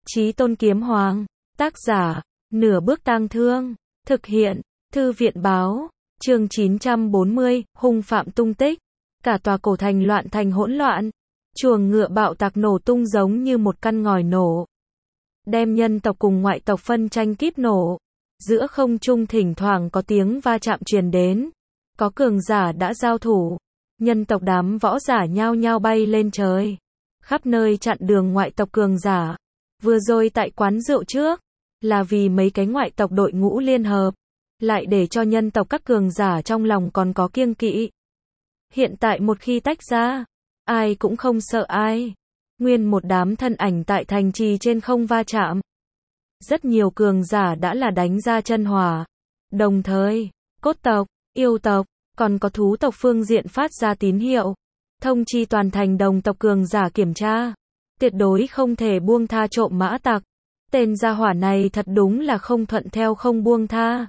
Chí Tôn Kiếm Hoàng. Tác giả, Nửa Bước Tang Thương. Thực hiện, Thư viện báo. Chương 940, hung phạm tung tích. Cả tòa cổ thành loạn thành hỗn loạn. Chuồng ngựa bạo tạc nổ tung giống như một căn ngòi nổ. Đem nhân tộc cùng ngoại tộc phân tranh kíp nổ. Giữa không trung thỉnh thoảng có tiếng va chạm truyền đến. Có cường giả đã giao thủ. Nhân tộc đám võ giả nhao nhao bay lên trời. Khắp nơi chặn đường ngoại tộc cường giả. Vừa rồi tại quán rượu trước, là vì mấy cái ngoại tộc đội ngũ liên hợp, lại để cho nhân tộc các cường giả trong lòng còn có kiêng kỵ. Hiện tại một khi tách ra, ai cũng không sợ ai. Nguyên một đám thân ảnh tại thành trì trên không va chạm. Rất nhiều cường giả đã là đánh ra chân hỏa. Đồng thời, cốt tộc, yêu tộc, còn có thú tộc phương diện phát ra tín hiệu. Thông chi toàn thành đồng tộc cường giả kiểm tra. Tuyệt đối không thể buông tha trộm mã tặc. Tên gia hỏa này thật đúng là không thuận theo không buông tha.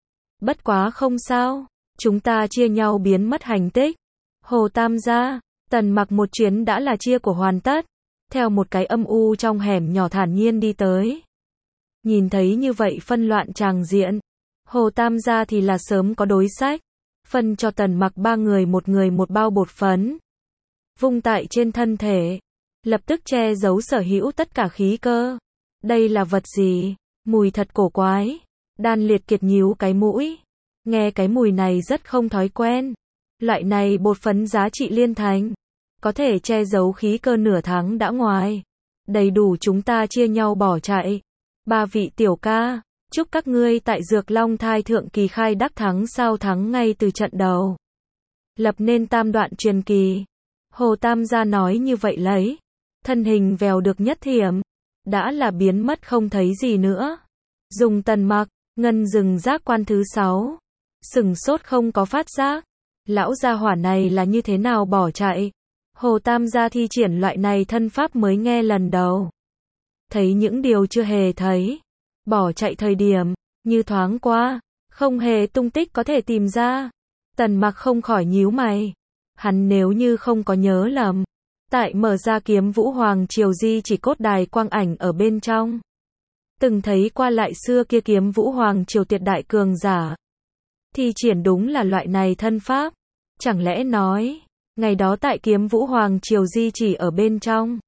Bất quá không sao, chúng ta chia nhau biến mất hành tích. Hồ Tam gia, Tần Mặc một chuyến đã là chia của hoàn tất. Theo một cái âm u trong hẻm nhỏ thản nhiên đi tới. Nhìn thấy như vậy phân loạn tràng diện. Hồ Tam gia thì là sớm có đối sách. Phân cho Tần Mặc ba người một bao bột phấn. Vung tại trên thân thể. Lập tức che giấu sở hữu tất cả khí cơ. Đây là vật gì? Mùi thật cổ quái. Đan Liệt Kiệt nhíu cái mũi. Nghe cái mùi này rất không thói quen. Loại này bột phấn giá trị liên thành. Có thể che giấu khí cơ nửa tháng đã ngoài. Đầy đủ chúng ta chia nhau bỏ chạy. Ba vị tiểu ca, chúc các ngươi tại Dược Long Thai thượng kỳ khai đắc thắng sao thắng ngay từ trận đầu. Lập nên tam đoạn truyền kỳ. Hồ Tam gia nói như vậy lấy. Thân hình vèo được nhất thiểm. Đã là biến mất không thấy gì nữa. Dùng Tần Mặc, ngân rừng giác quan thứ 6. Sừng sốt không có phát giác. Lão gia hỏa này là như thế nào bỏ chạy. Hồ Tam gia thi triển loại này thân pháp mới nghe lần đầu. Thấy những điều chưa hề thấy. Bỏ chạy thời điểm, như thoáng qua, không hề tung tích có thể tìm ra. Tần Mặc không khỏi nhíu mày. Hắn nếu như không có nhớ lầm. Tại mở ra Kiếm Vũ Hoàng Triều di chỉ cốt đài quang ảnh ở bên trong. Từng thấy qua lại xưa kia Kiếm Vũ Hoàng Triều tuyệt đại cường giả. Thi triển đúng là loại này thân pháp. Chẳng lẽ nói, ngày đó tại Kiếm Vũ Hoàng Triều di chỉ ở bên trong.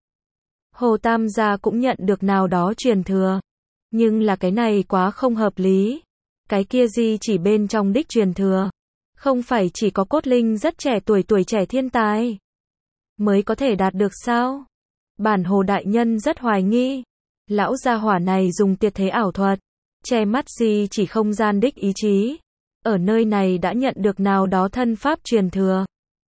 Hồ Tam gia cũng nhận được nào đó truyền thừa. Nhưng là cái này quá không hợp lý. Cái kia di chỉ bên trong đích truyền thừa. Không phải chỉ có cốt linh rất trẻ tuổi trẻ thiên tài. Mới có thể đạt được sao? Bản Hồ đại nhân rất hoài nghi. Lão gia hỏa này dùng tuyệt thế ảo thuật. Che mắt di chỉ không gian đích ý chí. Ở nơi này đã nhận được nào đó thân pháp truyền thừa.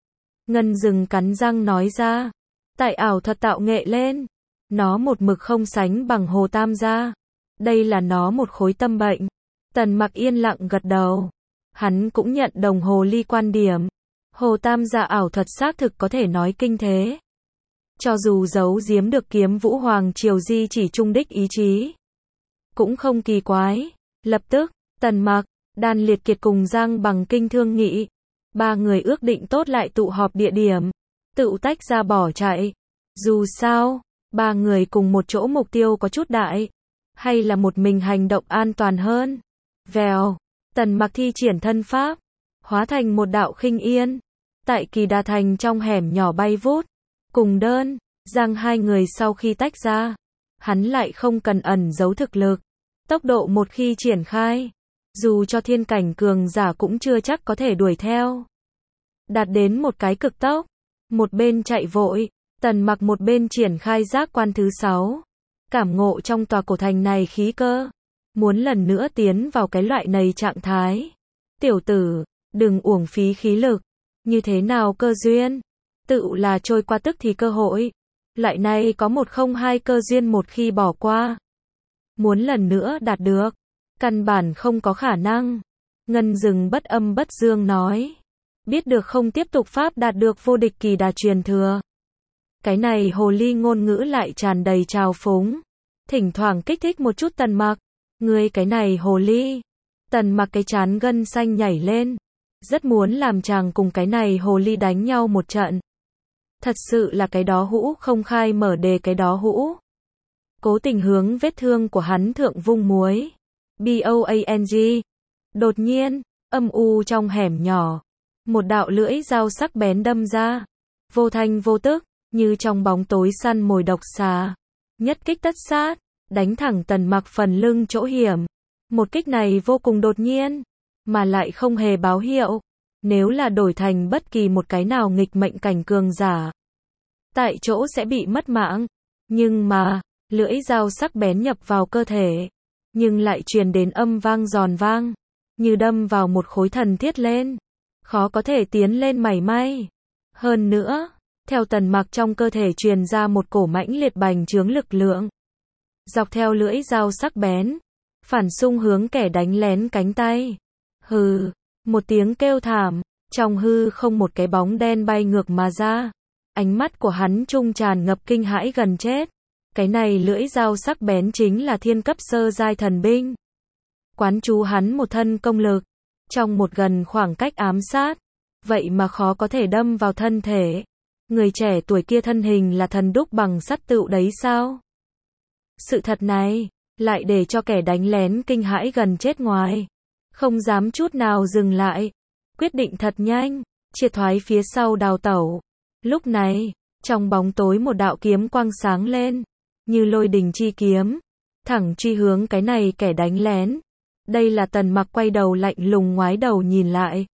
Ngân rừng cắn răng nói ra. Tại ảo thuật tạo nghệ lên. Nó một mực không sánh bằng Hồ Tam gia. Đây là nó một khối tâm bệnh. Tần Mặc yên lặng gật đầu. Hắn cũng nhận đồng hồ ly quan điểm. Hồ Tam gia ảo thuật xác thực có thể nói kinh thế. Cho dù giấu giếm được Kiếm Vũ Hoàng Triều di chỉ trung đích ý chí. Cũng không kỳ quái. Lập tức, Tần Mặc, Đan Liệt Kiệt cùng Giang Bằng Kinh thương nghị. Ba người ước định tốt lại tụ họp địa điểm. Tự tách ra bỏ chạy. Dù sao, ba người cùng một chỗ mục tiêu có chút đại. Hay là một mình hành động an toàn hơn. Vèo, Tần Mặc thi triển thân pháp. Hóa thành một đạo khinh yên. Tại Kỳ Đà Thành trong hẻm nhỏ bay vút. Cùng đơn, Giang hai người sau khi tách ra. Hắn lại không cần ẩn giấu thực lực. Tốc độ một khi triển khai. Dù cho thiên cảnh cường giả cũng chưa chắc có thể đuổi theo. Đạt đến một cái cực tốc. Một bên chạy vội. Tần Mặc một bên triển khai giác quan thứ 6. Cảm ngộ trong tòa cổ thành này khí cơ. Muốn lần nữa tiến vào cái loại này trạng thái. Tiểu tử, đừng uổng phí khí lực. Như thế nào cơ duyên? Tự là trôi qua tức thì cơ hội. Loại này có 102 cơ duyên một khi bỏ qua. Muốn lần nữa đạt được. Căn bản không có khả năng. Ngân rừng bất âm bất dương nói. Biết được không tiếp tục pháp đạt được vô địch kỳ đà truyền thừa. Cái này hồ ly ngôn ngữ lại tràn đầy trào phúng. Thỉnh thoảng kích thích một chút Tần Mặc. Ngươi cái này hồ ly. Tần Mặc cái trán gân xanh nhảy lên. Rất muốn làm chàng cùng cái này hồ ly đánh nhau một trận. Thật sự là cái đó hũ không khai mở đề cái đó hũ. cố tình hướng vết thương của hắn thượng vung muối. BOANG. Đột nhiên, âm u trong hẻm nhỏ, một đạo lưỡi dao sắc bén đâm ra, vô thanh vô tức, như trong bóng tối săn mồi độc xà. Nhất kích tất sát, đánh thẳng Tần Mặc phần lưng chỗ hiểm. Một kích này vô cùng đột nhiên, mà lại không hề báo hiệu. Nếu là đổi thành bất kỳ một cái nào nghịch mệnh cảnh cường giả, tại chỗ sẽ bị mất mạng. Nhưng mà, lưỡi dao sắc bén nhập vào cơ thể, nhưng lại truyền đến âm vang giòn vang, như đâm vào một khối thần thiết lên, khó có thể tiến lên mảy may. Hơn nữa, theo Tần Mặc trong cơ thể truyền ra một cổ mãnh liệt bành trướng lực lượng, dọc theo lưỡi dao sắc bén, phản xung hướng kẻ đánh lén cánh tay. Hừ, một tiếng kêu thảm, trong hư không một cái bóng đen bay ngược mà ra. Ánh mắt của hắn trung tràn ngập kinh hãi gần chết. Cái này lưỡi dao sắc bén chính là thiên cấp sơ giai thần binh. Quán chú hắn một thân công lực, trong một gần khoảng cách ám sát, vậy mà khó có thể đâm vào thân thể. Người trẻ tuổi kia thân hình là thần đúc bằng sắt tựu đấy sao? Sự thật này, lại để cho kẻ đánh lén kinh hãi gần chết ngoài. Không dám chút nào dừng lại. Quyết định thật nhanh, triệt thoái phía sau đào tẩu. Lúc này, trong bóng tối một đạo kiếm quang sáng lên, như lôi đình chi kiếm, thẳng truy hướng cái này kẻ đánh lén. Đây là Tần Mặc quay đầu lạnh lùng ngoái đầu nhìn lại.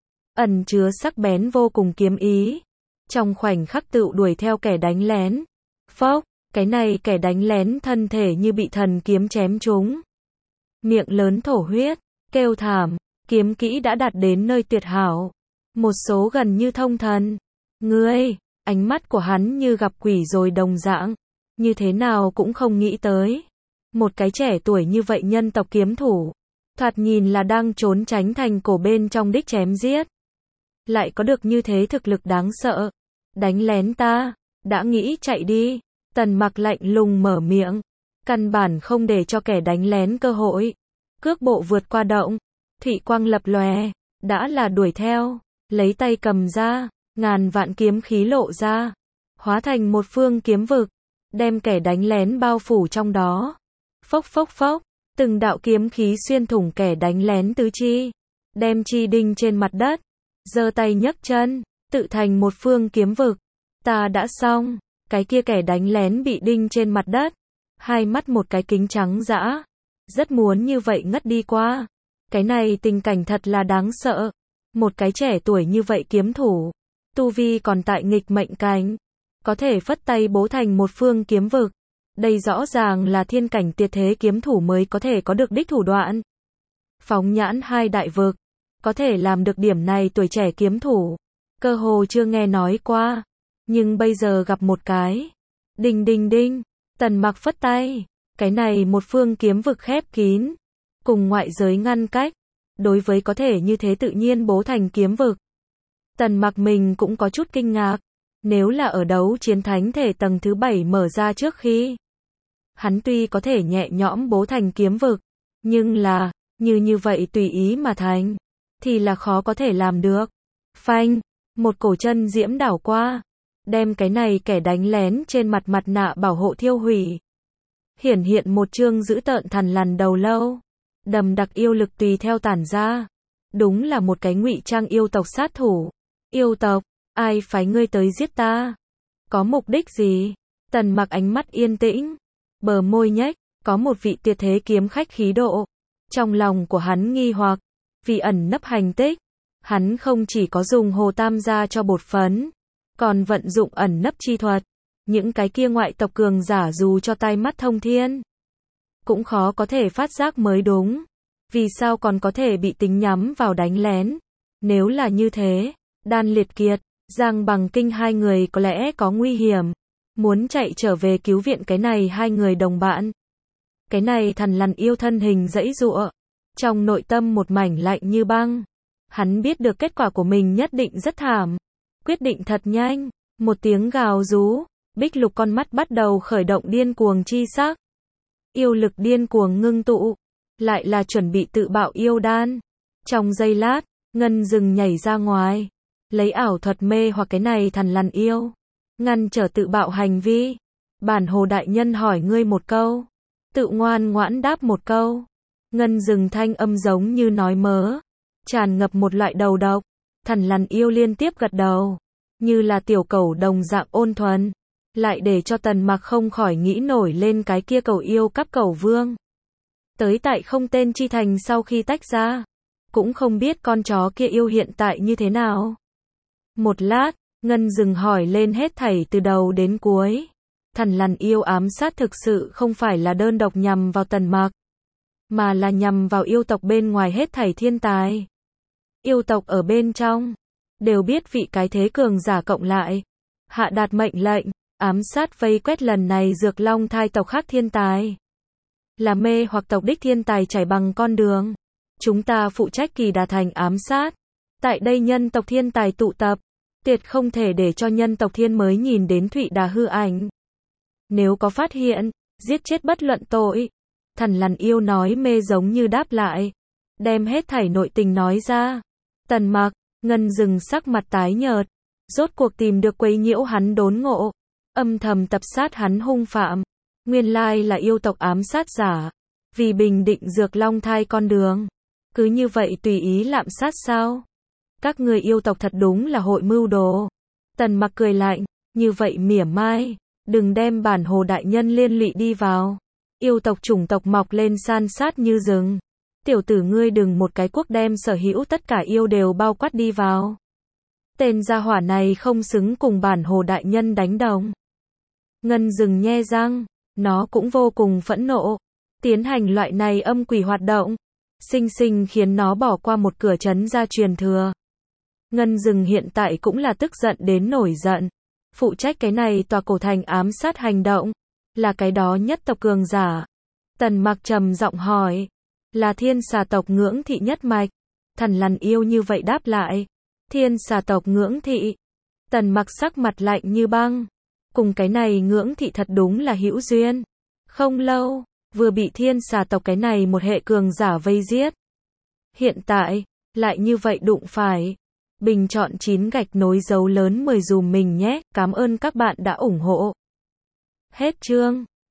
Ẩn chứa sắc bén vô cùng kiếm ý. Trong khoảnh khắc tựu đuổi theo kẻ đánh lén. Phốc, cái này kẻ đánh lén thân thể như bị thần kiếm chém trúng. Miệng lớn thổ huyết, kêu thảm, kiếm kỹ đã đạt đến nơi tuyệt hảo. Một số gần như thông thần. Ngươi, ánh mắt của hắn như gặp quỷ rồi đồng dạng. Như thế nào cũng không nghĩ tới. Một cái trẻ tuổi như vậy nhân tộc kiếm thủ. Thoạt nhìn là đang trốn tránh thành cổ bên trong đích chém giết. Lại có được như thế thực lực đáng sợ. Đánh lén ta, đã nghĩ chạy đi. Tần Mặc lạnh lùng mở miệng. Căn bản không để cho kẻ đánh lén cơ hội. Cước bộ vượt qua động. Thủy quang lập lòe. Đã là đuổi theo. Lấy tay cầm ra. Ngàn vạn kiếm khí lộ ra. Hóa thành một phương kiếm vực. Đem kẻ đánh lén bao phủ trong đó. Phốc phốc phốc. Từng đạo kiếm khí xuyên thủng kẻ đánh lén tứ chi. Đem chi đinh trên mặt đất. Giơ tay nhấc chân. Tự thành một phương kiếm vực. Ta đã xong. Cái kia kẻ đánh lén bị đinh trên mặt đất. Hai mắt một cái kính trắng dã. Rất muốn như vậy ngất đi qua. Cái này tình cảnh thật là đáng sợ. Một cái trẻ tuổi như vậy kiếm thủ. Tu vi còn tại nghịch mệnh cảnh. Có thể phất tay bố thành một phương kiếm vực. Đây rõ ràng là thiên cảnh tuyệt thế kiếm thủ mới có thể có được đích thủ đoạn. Phóng nhãn hai đại vực. Có thể làm được điểm này tuổi trẻ kiếm thủ. Cơ hồ chưa nghe nói qua. Nhưng bây giờ gặp một cái. Đinh đinh đinh. Tần Mặc phất tay. Cái này một phương kiếm vực khép kín. Cùng ngoại giới ngăn cách. Đối với có thể như thế tự nhiên bố thành kiếm vực. Tần Mặc mình cũng có chút kinh ngạc. Nếu là ở đấu chiến thánh thể tầng thứ 7 mở ra trước khi. Hắn tuy có thể nhẹ nhõm bố thành kiếm vực. Nhưng là, như vậy tùy ý mà thành. Thì là khó có thể làm được. Phanh. Một cổ chân diễm đảo qua. Đem cái này kẻ đánh lén trên mặt nạ bảo hộ thiêu hủy. Hiển hiện một chương dữ tợn thằn lằn đầu lâu. Đầm đặc yêu lực tùy theo tản ra. Đúng là một cái ngụy trang yêu tộc sát thủ. Yêu tộc, ai phái ngươi tới giết ta? Có mục đích gì? Tần Mặc ánh mắt yên tĩnh. Bờ môi nhếch, có một vị tuyệt thế kiếm khách khí độ. Trong lòng của hắn nghi hoặc. Vì ẩn nấp hành tích. Hắn không chỉ có dùng hồ tam gia cho bột phấn. Còn vận dụng ẩn nấp chi thuật. Những cái kia ngoại tộc cường giả dù cho tai mắt thông thiên. Cũng khó có thể phát giác mới đúng. Vì sao còn có thể bị tính nhắm vào đánh lén? Nếu là như thế, Đan Liệt Kiệt, Giang Bằng Kinh hai người có lẽ có nguy hiểm. Muốn chạy trở về cứu viện cái này hai người đồng bạn. Cái này thằn lằn yêu thân hình giãy giụa. Trong nội tâm một mảnh lạnh như băng. Hắn biết được kết quả của mình nhất định rất thảm. Quyết định thật nhanh. Một tiếng gào rú. Bích lục con mắt bắt đầu khởi động điên cuồng chi sắc. Yêu lực điên cuồng ngưng tụ. Lại là chuẩn bị tự bạo yêu đan. Trong giây lát, Ngân rừng nhảy ra ngoài. Lấy ảo thuật mê hoặc cái này thằn lằn yêu. Ngăn trở tự bạo hành vi. Bản Hồ đại nhân hỏi ngươi một câu. Tự ngoan ngoãn đáp một câu. Ngân Dừng thanh âm giống như nói mớ, tràn ngập một loại đầu độc. Thần Lằn Yêu liên tiếp gật đầu, như là tiểu cẩu đồng dạng ôn thuần, lại để cho Tần Mặc không khỏi nghĩ nổi lên cái kia cẩu yêu cấp cẩu vương. Tới tại không tên chi thành sau khi tách ra, cũng không biết con chó kia yêu hiện tại như thế nào. Một lát, Ngân Dừng hỏi lên hết thảy từ đầu đến cuối. Thần Lằn Yêu ám sát thực sự không phải là đơn độc nhằm vào Tần Mặc, mà là nhằm vào yêu tộc bên ngoài hết thảy thiên tài. Yêu tộc ở bên trong đều biết vị cái thế cường giả cộng lại, hạ đạt mệnh lệnh, ám sát vây quét lần này Dược Long thai tộc khác thiên tài. Là mê hoặc tộc đích thiên tài chảy bằng con đường. Chúng ta phụ trách kỳ đà thành ám sát. Tại đây nhân tộc thiên tài tụ tập, tuyệt không thể để cho nhân tộc thiên mới nhìn đến Thụy Đà hư ảnh. Nếu có phát hiện, giết chết bất luận tội. Thần Lằn Yêu nói mê giống như đáp lại, đem hết thảy nội tình nói ra. Tần Mặc, Ngân Dừng sắc mặt tái nhợt, rốt cuộc tìm được quấy nhiễu hắn đốn ngộ, âm thầm tập sát hắn hung phạm. Nguyên lai là yêu tộc ám sát giả, vì bình định Dược Long thai con đường, cứ như vậy tùy ý lạm sát sao? Các người yêu tộc thật đúng là hội mưu đồ. Tần Mặc cười lạnh, như vậy mỉa mai, đừng đem Bản Hồ đại nhân liên lụy đi vào. Yêu tộc chủng tộc mọc lên san sát như rừng. Tiểu tử ngươi đừng một cái quốc đem sở hữu tất cả yêu đều bao quát đi vào. Tên gia hỏa này không xứng cùng Bản Hồ đại nhân đánh đồng. Ngân Dừng nhe răng, nó cũng vô cùng phẫn nộ, tiến hành loại này âm quỷ hoạt động, sinh sinh khiến nó bỏ qua một cửa trấn gia truyền thừa. Ngân Dừng hiện tại cũng là tức giận đến nổi giận, phụ trách cái này tòa cổ thành ám sát hành động, là cái đó nhất tộc cường giả. Tần Mặc trầm giọng hỏi, là Thiên Xà tộc Ngưỡng Thị nhất mạch. Thần Lằn Yêu như vậy đáp lại, Thiên Xà tộc Ngưỡng Thị. Tần Mặc sắc mặt lạnh như băng, cùng cái này Ngưỡng Thị thật đúng là hữu duyên. Không lâu, vừa bị Thiên Xà tộc cái này một hệ cường giả vây giết. Hiện tại, lại như vậy đụng phải. Bình chọn 9 gạch nối dấu lớn 10 dùm mình nhé, cảm ơn các bạn đã ủng hộ. Hết chương.